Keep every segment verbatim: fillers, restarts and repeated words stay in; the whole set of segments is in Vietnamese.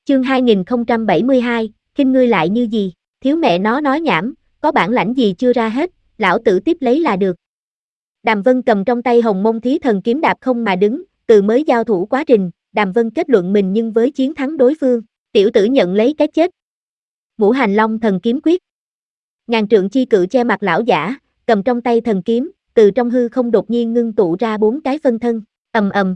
Chương hai nghìn không trăm bảy mươi hai, khinh ngươi lại như gì, thiếu mẹ nó nói nhảm, có bản lãnh gì chưa ra hết, lão tử tiếp lấy là được. Đàm Vân cầm trong tay Hồng Mông Thí Thần kiếm đạp không mà đứng, từ mới giao thủ quá trình, Đàm Vân kết luận mình nhưng với chiến thắng đối phương, tiểu tử nhận lấy cái chết. Ngũ Hành Long Thần Kiếm Quyết. Ngàn trượng chi cự che mặt lão giả, cầm trong tay thần kiếm, từ trong hư không đột nhiên ngưng tụ ra bốn cái phân thân, ầm ầm.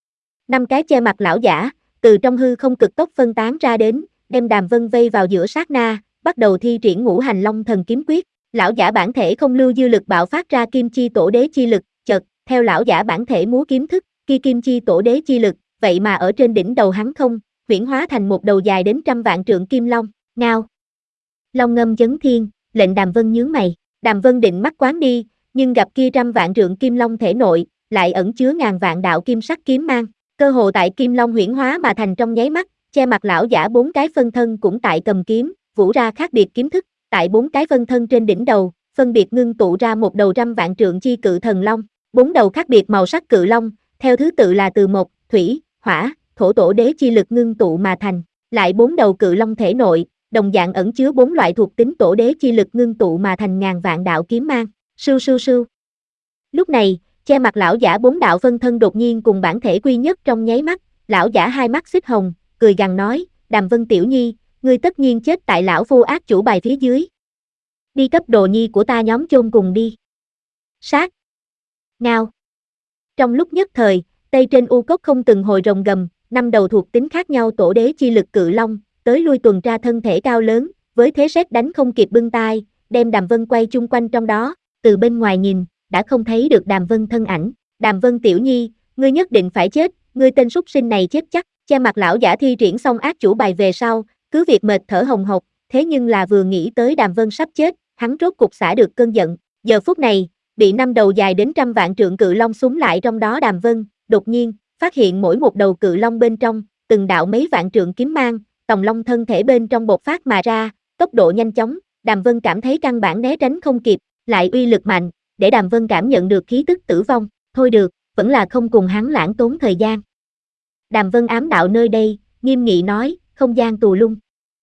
Năm cái che mặt lão giả, từ trong hư không cực tốc phân tán ra đến, đem Đàm Vân vây vào giữa sát na, bắt đầu thi triển Ngũ Hành Long Thần Kiếm Quyết. Lão giả bản thể không lưu dư lực bạo phát ra kim chi tổ đế chi lực, chợt, theo lão giả bản thể múa kiếm thức, kia kim chi tổ đế chi lực, vậy mà ở trên đỉnh đầu hắn không, huyễn hóa thành một đầu dài đến trăm vạn trượng kim long, ngao. Long ngâm chấn thiên, lệnh Đàm Vân nhướng mày, Đàm Vân định mắt quán đi, nhưng gặp kia trăm vạn trượng kim long thể nội, lại ẩn chứa ngàn vạn đạo kim sắc kiếm mang, cơ hồ tại kim long huyễn hóa mà thành trong nháy mắt, che mặt lão giả bốn cái phân thân cũng tại cầm kiếm, vũ ra khác biệt kiếm thức, tại bốn cái phân thân trên đỉnh đầu, phân biệt ngưng tụ ra một đầu trăm vạn trượng chi cự thần long, bốn đầu khác biệt màu sắc cự long, theo thứ tự là từ mộc, thủy, hỏa, thổ tổ đế chi lực ngưng tụ mà thành, lại bốn đầu cự long thể nội, đồng dạng ẩn chứa bốn loại thuộc tính tổ đế chi lực ngưng tụ mà thành ngàn vạn đạo kiếm mang, sưu sưu sưu. Lúc này, che mặt lão giả bốn đạo phân thân đột nhiên cùng bản thể quy nhất trong nháy mắt, lão giả hai mắt xích hồng, cười gằn nói, Đàm Vân tiểu nhi, ngươi tất nhiên chết tại lão phu ác chủ bài phía dưới. Đi cấp đồ nhi của ta nhóm chôn cùng đi. Sát. Ngao. Trong lúc nhất thời, tây trên u cốc không từng hồi rồng gầm, năm đầu thuộc tính khác nhau tổ đế chi lực cự long, tới lui tuần tra thân thể cao lớn, với thế sét đánh không kịp bưng tai, đem Đàm Vân quay chung quanh trong đó, từ bên ngoài nhìn, đã không thấy được Đàm Vân thân ảnh. Đàm Vân tiểu nhi, ngươi nhất định phải chết, ngươi tên súc sinh này chết chắc. Che mặt lão giả thi triển xong ác chủ bài về sau, cứ việc mệt thở hồng hộc, thế nhưng là vừa nghĩ tới Đàm Vân sắp chết, hắn rốt cục xả được cơn giận. Giờ phút này, bị năm đầu dài đến trăm vạn trượng cự long súng lại trong đó Đàm Vân, đột nhiên, phát hiện mỗi một đầu cự long bên trong, từng đạo mấy vạn trượng kiếm mang, tòng long thân thể bên trong bộc phát mà ra, tốc độ nhanh chóng, Đàm Vân cảm thấy căn bản né tránh không kịp, lại uy lực mạnh, để Đàm Vân cảm nhận được khí tức tử vong, thôi được, vẫn là không cùng hắn lãng tốn thời gian. Đàm Vân ám đạo nơi đây, nghiêm nghị nói, không gian tù lung.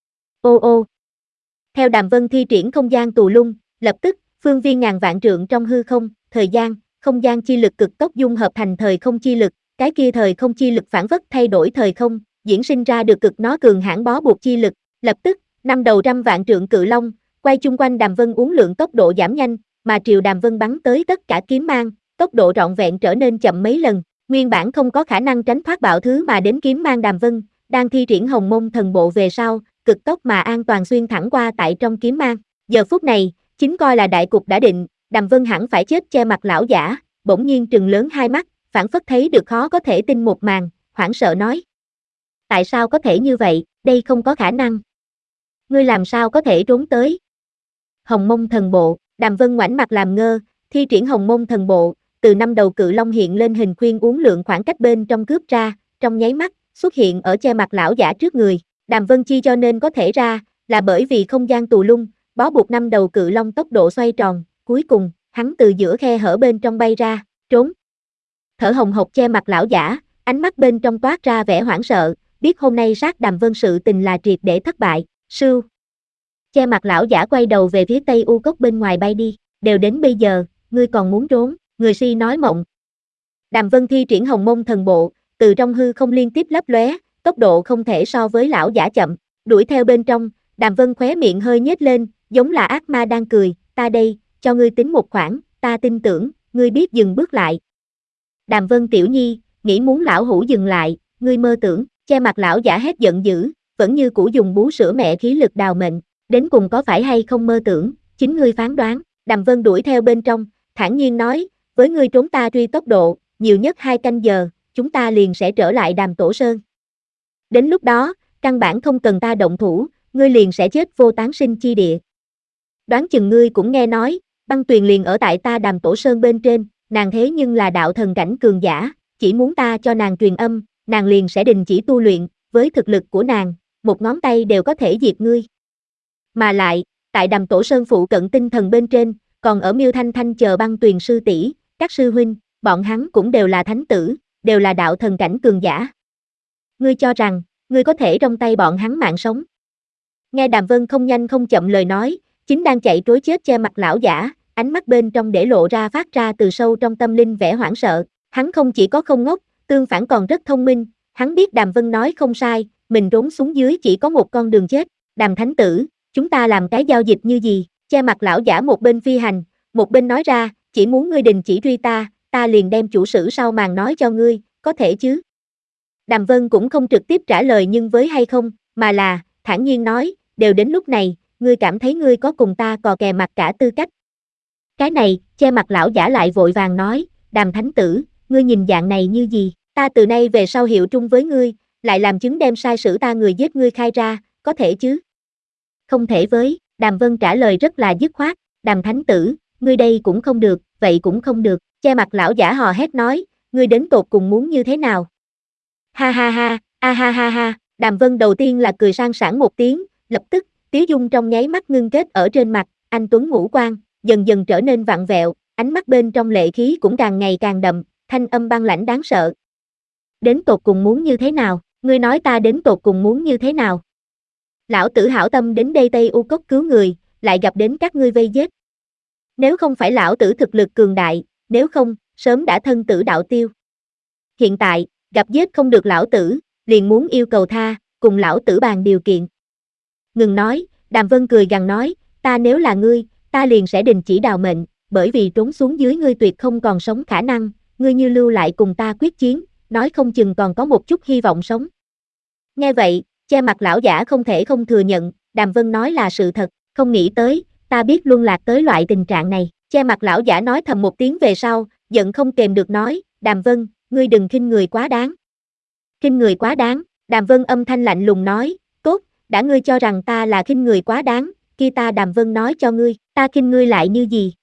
Ô ô. Theo Đàm Vân thi triển không gian tù lung, lập tức, phương viên ngàn vạn trượng trong hư không, thời gian, không gian chi lực cực tốc dung hợp thành thời không chi lực, cái kia thời không chi lực phản phất thay đổi thời không, diễn sinh ra được cực nó cường hãn bó buộc chi lực, lập tức, năm đầu trăm vạn trượng cự long, quay chung quanh Đàm Vân uốn lượn tốc độ giảm nhanh, mà triều Đàm Vân bắn tới tất cả kiếm mang, tốc độ trọn vẹn trở nên chậm mấy lần, nguyên bản không có khả năng tránh thoát bạo thứ mà đến kiếm mang Đàm Vân, đang thi triển Hồng Mông Thần Bộ về sau, cực tốc mà an toàn xuyên thẳng qua tại trong kiếm mang. Giờ phút này, chính coi là đại cục đã định, Đàm Vân hẳn phải chết che mặt lão giả, bỗng nhiên trừng lớn hai mắt, phảng phất thấy được khó có thể tin một màn, hoảng sợ nói. Tại sao có thể như vậy, đây không có khả năng. Ngươi làm sao có thể trốn tới? Hồng Mông Thần Bộ, Đàm Vân ngoảnh mặt làm ngơ, thi triển Hồng Mông Thần Bộ, từ năm đầu cự long hiện lên hình khuyên uốn lượn khoảng cách bên trong cướp ra, trong nháy mắt, xuất hiện ở che mặt lão giả trước người. Đàm Vân chi cho nên có thể ra, là bởi vì không gian tù lung, bó buộc năm đầu cự long tốc độ xoay tròn, cuối cùng, hắn từ giữa khe hở bên trong bay ra, trốn. Thở hồng hộc che mặt lão giả, ánh mắt bên trong toát ra vẻ hoảng sợ, biết hôm nay sát Đàm Vân sự tình là triệt để thất bại, sưu. Che mặt lão giả quay đầu về phía tây u cốc bên ngoài bay đi, đều đến bây giờ, ngươi còn muốn trốn, người si nói mộng. Đàm Vân thi triển Hồng Mông Thần Bộ, từ trong hư không liên tiếp lấp lóe, tốc độ không thể so với lão giả chậm, đuổi theo bên trong, Đàm Vân khóe miệng hơi nhếch lên, giống là ác ma đang cười, ta đây, cho ngươi tính một khoản, ta tin tưởng, ngươi biết dừng bước lại. Đàm Vân tiểu nhi, nghĩ muốn lão hủ dừng lại, ngươi mơ tưởng, che mặt lão giả hét giận dữ, vẫn như cũ dùng bú sữa mẹ khí lực đào mệnh, đến cùng có phải hay không mơ tưởng, chính ngươi phán đoán. Đàm Vân đuổi theo bên trong, thản nhiên nói, với ngươi trốn ta truy tốc độ, nhiều nhất hai canh giờ, chúng ta liền sẽ trở lại Đàm Tổ Sơn. Đến lúc đó, căn bản không cần ta động thủ, ngươi liền sẽ chết vô tán sinh chi địa. Đoán chừng ngươi cũng nghe nói, băng tuyền liền ở tại ta Đàm Tổ Sơn bên trên, nàng thế nhưng là đạo thần cảnh cường giả, chỉ muốn ta cho nàng truyền âm, nàng liền sẽ đình chỉ tu luyện, với thực lực của nàng, một ngón tay đều có thể diệt ngươi. Mà lại, tại Đàm Tổ Sơn phụ cận tinh thần bên trên, còn ở Miêu Thanh Thanh chờ băng tuyền sư tỷ, các sư huynh, bọn hắn cũng đều là thánh tử, đều là đạo thần cảnh cường giả. Ngươi cho rằng, ngươi có thể trong tay bọn hắn mạng sống. Nghe Đàm Vân không nhanh không chậm lời nói, chính đang chạy trối chết che mặt lão giả, ánh mắt bên trong để lộ ra phát ra từ sâu trong tâm linh vẻ hoảng sợ. Hắn không chỉ có không ngốc, tương phản còn rất thông minh, hắn biết Đàm Vân nói không sai, mình trốn xuống dưới chỉ có một con đường chết. Đàm thánh tử, chúng ta làm cái giao dịch như gì? Che mặt lão giả một bên phi hành, một bên nói ra, chỉ muốn ngươi đình chỉ truy ta, ta liền đem chủ sử sau màn nói cho ngươi, có thể chứ? Đàm Vân cũng không trực tiếp trả lời nhưng với hay không, mà là, thản nhiên nói, đều đến lúc này, ngươi cảm thấy ngươi có cùng ta cò kè mặt cả tư cách. Cái này, che mặt lão giả lại vội vàng nói, Đàm thánh tử, ngươi nhìn dạng này như gì, ta từ nay về sau hiệu trung với ngươi, lại làm chứng đem sai sử ta người giết ngươi khai ra, có thể chứ? Không thể với, Đàm Vân trả lời rất là dứt khoát, Đàm thánh tử, ngươi đây cũng không được, vậy cũng không được, che mặt lão giả hò hét nói, ngươi đến tột cùng muốn như thế nào? Ha ha ha, a ha ha ha, Đàm Vân đầu tiên là cười sang sảng một tiếng, lập tức, tiếu dung trong nháy mắt ngưng kết ở trên mặt, anh tuấn ngũ quan, dần dần trở nên vặn vẹo, ánh mắt bên trong lệ khí cũng càng ngày càng đậm, thanh âm băng lãnh đáng sợ. Đến tột cùng muốn như thế nào, ngươi nói ta đến tột cùng muốn như thế nào? Lão tử hảo tâm đến đây Tây U Cốc cứu người, lại gặp đến các ngươi vây giết. Nếu không phải lão tử thực lực cường đại, nếu không, sớm đã thân tử đạo tiêu. Hiện tại, gặp giết không được lão tử, liền muốn yêu cầu tha, cùng lão tử bàn điều kiện. Ngừng nói, Đàm Vân cười gằn nói, ta nếu là ngươi, ta liền sẽ đình chỉ đào mệnh, bởi vì trốn xuống dưới ngươi tuyệt không còn sống khả năng, ngươi như lưu lại cùng ta quyết chiến, nói không chừng còn có một chút hy vọng sống. Nghe vậy, che mặt lão giả không thể không thừa nhận, Đàm Vân nói là sự thật, không nghĩ tới, ta biết luân lạc tới loại tình trạng này, che mặt lão giả nói thầm một tiếng về sau, giận không kềm được nói, Đàm Vân, ngươi đừng khinh người quá đáng. Khinh người quá đáng, Đàm Vân âm thanh lạnh lùng nói, tốt, đã ngươi cho rằng ta là khinh người quá đáng, khi ta Đàm Vân nói cho ngươi, ta khinh ngươi lại như gì,